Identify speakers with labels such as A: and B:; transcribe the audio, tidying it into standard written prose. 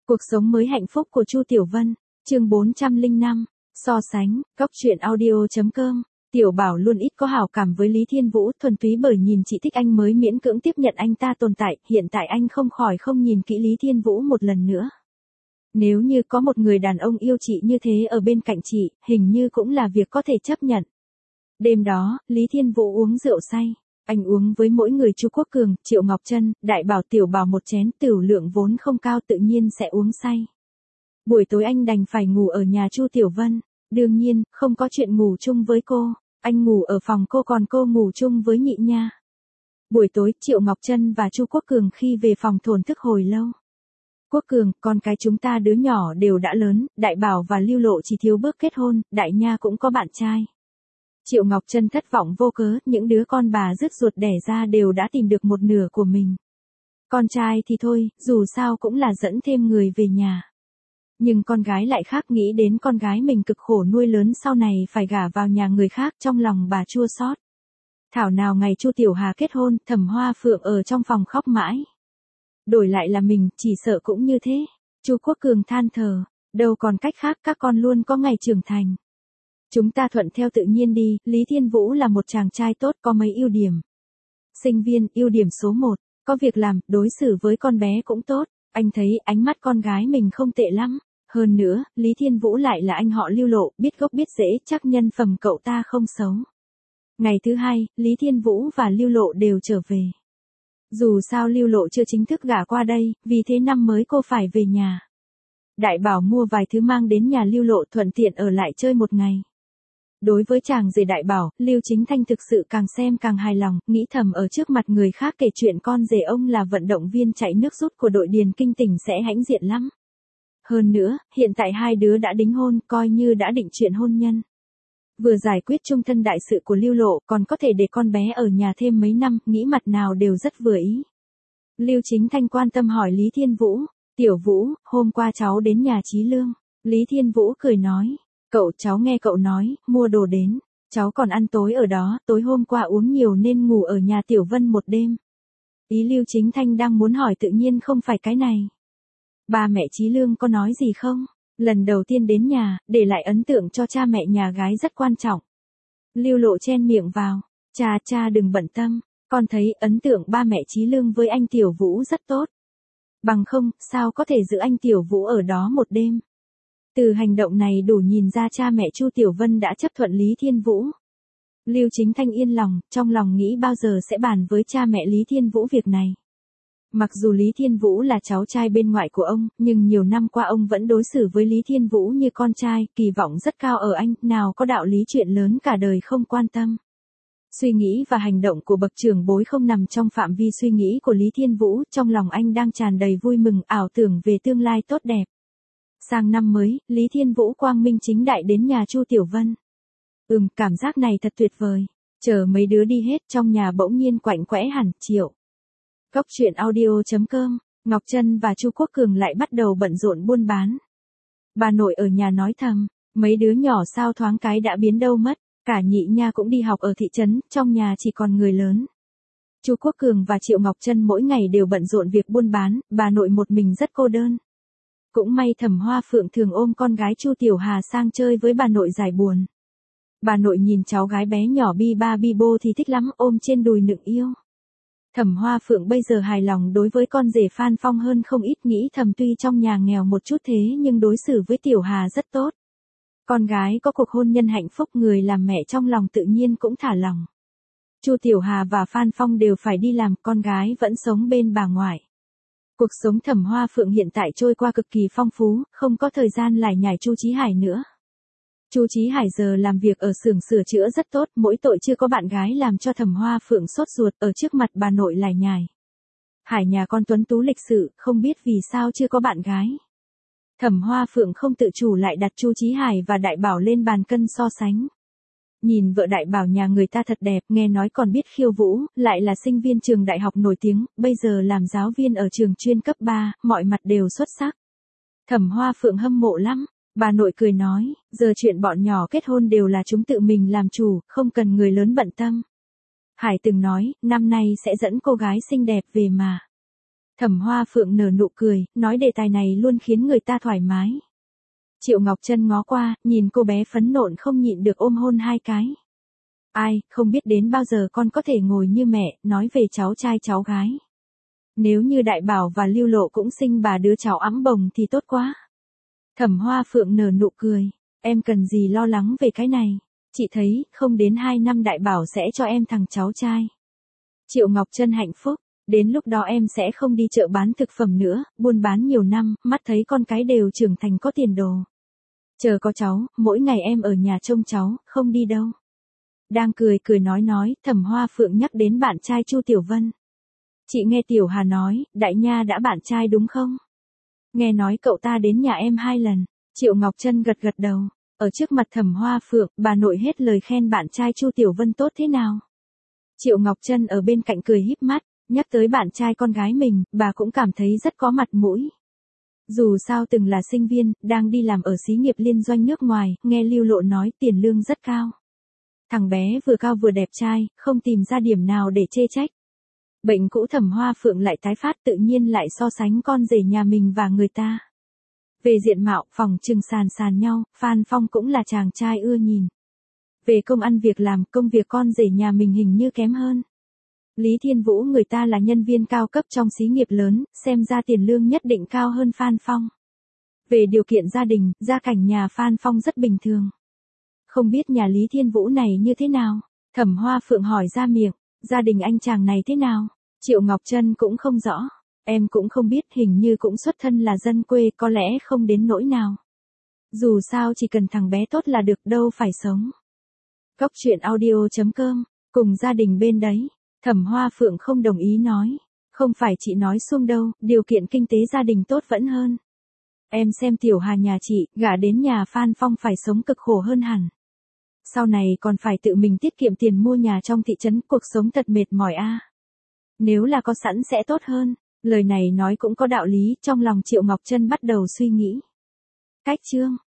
A: Cuộc sống mới hạnh phúc của Chu Tiểu Vân, chương 405, so sánh, góc truyện audio.com. Tiểu Bảo luôn ít có hảo cảm với Lý Thiên Vũ, thuần túy bởi nhìn chị thích anh mới miễn cưỡng tiếp nhận anh ta tồn tại, hiện tại anh không khỏi không nhìn kỹ Lý Thiên Vũ một lần nữa. Nếu như có một người đàn ông yêu chị như thế ở bên cạnh chị, hình như cũng là việc có thể chấp nhận. Đêm đó, Lý Thiên Vũ uống rượu say. Anh uống với mỗi người Chu Quốc Cường, Triệu Ngọc Trân, Đại Bảo Tiểu Bảo một chén, tửu lượng vốn không cao tự nhiên sẽ uống say. Buổi tối anh đành phải ngủ ở nhà Chu Tiểu Vân. Đương nhiên, không có chuyện ngủ chung với cô. Anh ngủ ở phòng cô còn cô ngủ chung với Nhị Nha. Buổi tối, Triệu Ngọc Trân và Chu Quốc Cường khi về phòng thổn thức hồi lâu. Quốc Cường, con cái chúng ta đứa nhỏ đều đã lớn, Đại Bảo và Lưu Lộ chỉ thiếu bước kết hôn, Đại Nha cũng có bạn trai. Triệu Ngọc Trân thất vọng vô cớ, những đứa con bà rứt ruột đẻ ra đều đã tìm được một nửa của mình. Con trai thì thôi, dù sao cũng là dẫn thêm người về nhà. Nhưng con gái lại khác, nghĩ đến con gái mình cực khổ nuôi lớn sau này phải gả vào nhà người khác, trong lòng bà chua xót. Thảo nào ngày Chu Tiểu Hà kết hôn, Thẩm Hoa Phượng ở trong phòng khóc mãi. Đổi lại là mình, chỉ sợ cũng như thế. Chu Quốc Cường than thở, đâu còn cách khác, các con luôn có ngày trưởng thành. Chúng ta thuận theo tự nhiên đi, Lý Thiên Vũ là một chàng trai tốt, có mấy ưu điểm. Sinh viên, ưu điểm số 1, có việc làm, đối xử với con bé cũng tốt, anh thấy ánh mắt con gái mình không tệ lắm. Hơn nữa, Lý Thiên Vũ lại là anh họ Lưu Lộ, biết gốc biết rễ, chắc nhân phẩm cậu ta không xấu. Ngày thứ hai, Lý Thiên Vũ và Lưu Lộ đều trở về. Dù sao Lưu Lộ chưa chính thức gả qua đây, vì thế năm mới cô phải về nhà. Đại Bảo mua vài thứ mang đến nhà Lưu Lộ, thuận tiện ở lại chơi một ngày. Đối với chàng rể Đại Bảo, Lưu Chính Thanh thực sự càng xem càng hài lòng, nghĩ thầm ở trước mặt người khác kể chuyện con rể ông là vận động viên chạy nước rút của đội Điền Kinh tỉnh sẽ hãnh diện lắm. Hơn nữa, hiện tại hai đứa đã đính hôn, coi như đã định chuyện hôn nhân. Vừa giải quyết chung thân đại sự của Lưu Lộ, còn có thể để con bé ở nhà thêm mấy năm, nghĩ mặt nào đều rất vừa ý. Lưu Chính Thanh quan tâm hỏi Lý Thiên Vũ, Tiểu Vũ, hôm qua cháu đến nhà Chí Lương. Lý Thiên Vũ cười nói, cháu nghe cậu nói, mua đồ đến, cháu còn ăn tối ở đó, tối hôm qua uống nhiều nên ngủ ở nhà Tiểu Vân một đêm. Ý Lưu Chính Thanh đang muốn hỏi tự nhiên không phải cái này. Ba mẹ Chí Lương có nói gì không? Lần đầu tiên đến nhà, để lại ấn tượng cho cha mẹ nhà gái rất quan trọng. Lưu Lộ chen miệng vào, cha đừng bận tâm, con thấy ấn tượng ba mẹ Chí Lương với anh Tiểu Vũ rất tốt. Bằng không, sao có thể giữ anh Tiểu Vũ ở đó một đêm? Từ hành động này đủ nhìn ra cha mẹ Chu Tiểu Vân đã chấp thuận Lý Thiên Vũ. Lưu Chính Thanh yên lòng, trong lòng nghĩ bao giờ sẽ bàn với cha mẹ Lý Thiên Vũ việc này. Mặc dù Lý Thiên Vũ là cháu trai bên ngoại của ông, nhưng nhiều năm qua ông vẫn đối xử với Lý Thiên Vũ như con trai, kỳ vọng rất cao ở anh, nào có đạo lý chuyện lớn cả đời không quan tâm. Suy nghĩ và hành động của bậc trưởng bối không nằm trong phạm vi suy nghĩ của Lý Thiên Vũ, trong lòng anh đang tràn đầy vui mừng, ảo tưởng về tương lai tốt đẹp. Sang năm mới, Lý Thiên Vũ quang minh chính đại đến nhà Chu Tiểu Vân. Cảm giác này thật tuyệt vời. Chờ mấy đứa đi hết, trong nhà bỗng nhiên quạnh quẽ hẳn, Triệu. Góc truyện audio.com, Ngọc Trân và Chu Quốc Cường lại bắt đầu bận rộn buôn bán. Bà nội ở nhà nói thầm, mấy đứa nhỏ sao thoáng cái đã biến đâu mất, cả Nhị Nha cũng đi học ở thị trấn, trong nhà chỉ còn người lớn. Chu Quốc Cường và Triệu Ngọc Trân mỗi ngày đều bận rộn việc buôn bán, bà nội một mình rất cô đơn. Cũng may Thẩm Hoa Phượng thường ôm con gái Chu Tiểu Hà sang chơi với bà nội giải buồn. Bà nội nhìn cháu gái bé nhỏ bi ba bi bô thì thích lắm, ôm trên đùi nựng yêu. Thẩm Hoa Phượng bây giờ hài lòng đối với con rể Phan Phong hơn không ít, nghĩ thầm tuy trong nhà nghèo một chút thế nhưng đối xử với Tiểu Hà rất tốt. Con gái có cuộc hôn nhân hạnh phúc, người làm mẹ trong lòng tự nhiên cũng thả lòng. Chu Tiểu Hà và Phan Phong đều phải đi làm, con gái vẫn sống bên bà ngoại. Cuộc sống Thẩm Hoa Phượng hiện tại trôi qua cực kỳ phong phú, không có thời gian lải nhải Chu Chí Hải nữa. Chu Chí Hải giờ làm việc ở xưởng sửa chữa rất tốt, mỗi tội chưa có bạn gái làm cho Thẩm Hoa Phượng sốt ruột, ở trước mặt bà nội lải nhải. Hải nhà con tuấn tú lịch sự, không biết vì sao chưa có bạn gái. Thẩm Hoa Phượng không tự chủ lại đặt Chu Chí Hải và Đại Bảo lên bàn cân so sánh. Nhìn vợ Đại Bảo nhà người ta thật đẹp, nghe nói còn biết khiêu vũ, lại là sinh viên trường đại học nổi tiếng, bây giờ làm giáo viên ở trường chuyên cấp 3, mọi mặt đều xuất sắc. Thẩm Hoa Phượng hâm mộ lắm. Bà nội cười nói, giờ chuyện bọn nhỏ kết hôn đều là chúng tự mình làm chủ, không cần người lớn bận tâm. Hải từng nói, năm nay sẽ dẫn cô gái xinh đẹp về mà. Thẩm Hoa Phượng nở nụ cười, nói đề tài này luôn khiến người ta thoải mái. Triệu Ngọc Trân ngó qua, nhìn cô bé phấn nộn không nhịn được ôm hôn 2 cái. Ai, không biết đến bao giờ con có thể ngồi như mẹ, nói về cháu trai cháu gái. Nếu như Đại Bảo và Lưu Lộ cũng sinh bà đứa cháu ẵm bồng thì tốt quá. Thẩm Hoa Phượng nở nụ cười, em cần gì lo lắng về cái này. Chị thấy, không đến 2 năm Đại Bảo sẽ cho em thằng cháu trai. Triệu Ngọc Trân hạnh phúc, đến lúc đó em sẽ không đi chợ bán thực phẩm nữa, buôn bán nhiều năm, mắt thấy con cái đều trưởng thành có tiền đồ. Chờ có cháu, mỗi ngày em ở nhà trông cháu, không đi đâu. Đang cười nói, Thẩm Hoa Phượng nhắc đến bạn trai Chu Tiểu Vân. Chị nghe Tiểu Hà nói, Đại Nha đã bạn trai đúng không? Nghe nói cậu ta đến nhà em 2 lần. Triệu Ngọc Trân gật đầu. Ở trước mặt Thẩm Hoa Phượng, bà nội hết lời khen bạn trai Chu Tiểu Vân tốt thế nào. Triệu Ngọc Trân ở bên cạnh cười híp mắt, nhắc tới bạn trai con gái mình, bà cũng cảm thấy rất có mặt mũi. Dù sao từng là sinh viên, đang đi làm ở xí nghiệp liên doanh nước ngoài, nghe Lưu Lộ nói tiền lương rất cao. Thằng bé vừa cao vừa đẹp trai, không tìm ra điểm nào để chê trách. Bệnh cũ Thẩm Hoa Phượng lại tái phát, tự nhiên lại so sánh con rể nhà mình và người ta. Về diện mạo, phòng trừng sàn nhau, Phan Phong cũng là chàng trai ưa nhìn. Về công ăn việc làm, công việc con rể nhà mình hình như kém hơn. Lý Thiên Vũ người ta là nhân viên cao cấp trong xí nghiệp lớn, xem ra tiền lương nhất định cao hơn Phan Phong. Về điều kiện gia đình, gia cảnh nhà Phan Phong rất bình thường. Không biết nhà Lý Thiên Vũ này như thế nào? Thẩm Hoa Phượng hỏi ra miệng, gia đình anh chàng này thế nào? Triệu Ngọc Trân cũng không rõ, em cũng không biết, hình như cũng xuất thân là dân quê, có lẽ không đến nỗi nào. Dù sao chỉ cần thằng bé tốt là được, đâu phải sống. Góc truyện audio.com, cùng gia đình bên đấy. Thẩm Hoa Phượng không đồng ý nói, không phải chị nói xuông đâu, điều kiện kinh tế gia đình tốt vẫn hơn. Em xem Tiểu Hà nhà chị, gả đến nhà Phan Phong phải sống cực khổ hơn hẳn. Sau này còn phải tự mình tiết kiệm tiền mua nhà trong thị trấn, cuộc sống thật mệt mỏi a. Nếu là có sẵn sẽ tốt hơn. Lời này nói cũng có đạo lý, trong lòng Triệu Ngọc Trân bắt đầu suy nghĩ. Cách chương